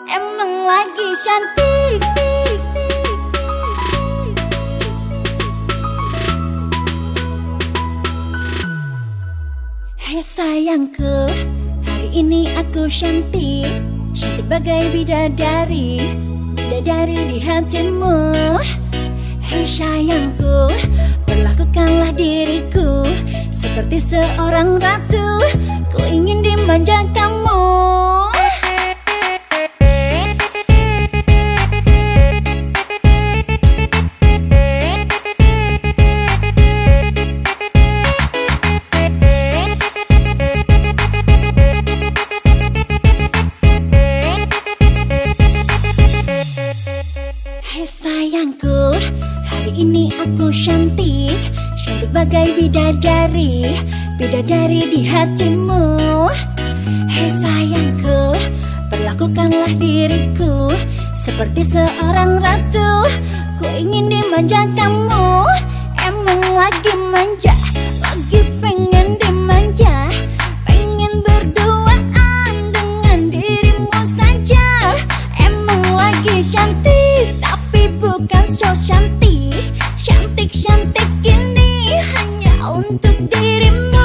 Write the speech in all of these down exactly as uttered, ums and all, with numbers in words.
emang lagi cantik. Hai sayangku, hari ini aku cantik, cantik bagai bidadari, bidadari di hatimu. Hei sayangku, perlakukanlah diriku seperti seorang ratu, ku ingin dimanja kamu. Hei sayangku, hari ini aku cantik, cantik bagai bidadari, bidadari di hatimu. Hei sayangku, perlakukanlah diriku seperti seorang ratu, ku ingin dimanja kamu. Emang lagi manja, lagi pengen dimanja, pengen berduaan dengan dirimu saja. Emang lagi cantik, tapi bukan so cantik, cantik-cantik ini hanya untuk dirimu.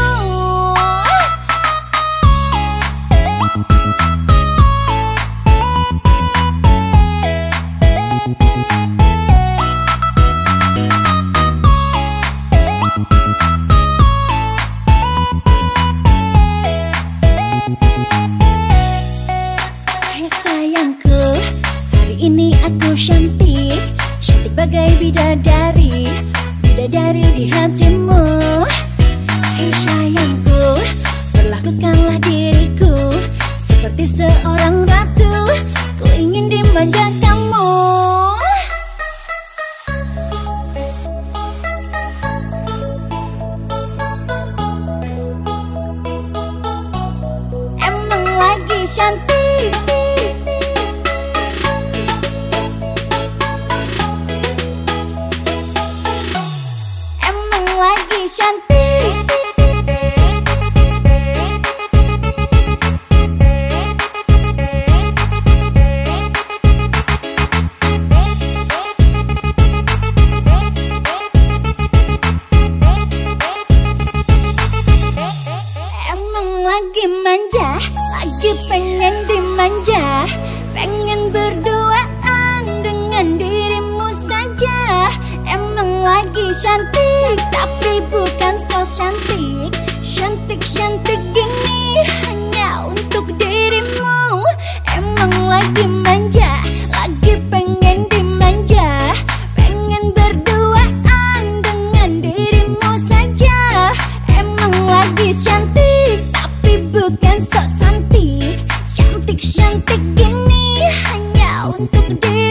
Hai sayangku, hari ini aku cantik, cantik bagai bidadari, bidadari di hatimu. Hei sayangku, perlakukanlah diriku seperti seorang ratu, ku ingin dimanja kamu. Emang lagi cantik, emang lagi cantik. Emang lagi manja, lagi pengen dimanja, pengen berduaan dengan dirimu saja. Emang lagi cantik, tapi bukan so cantik, cantik-cantik gini hanya untuk dirimu. Emang lagi manja, lagi pengen dimanja, pengen berduaan dengan dirimu saja. Emang lagi cantik, tapi bukan so cantik, cantik-cantik gini hanya untuk dirimu.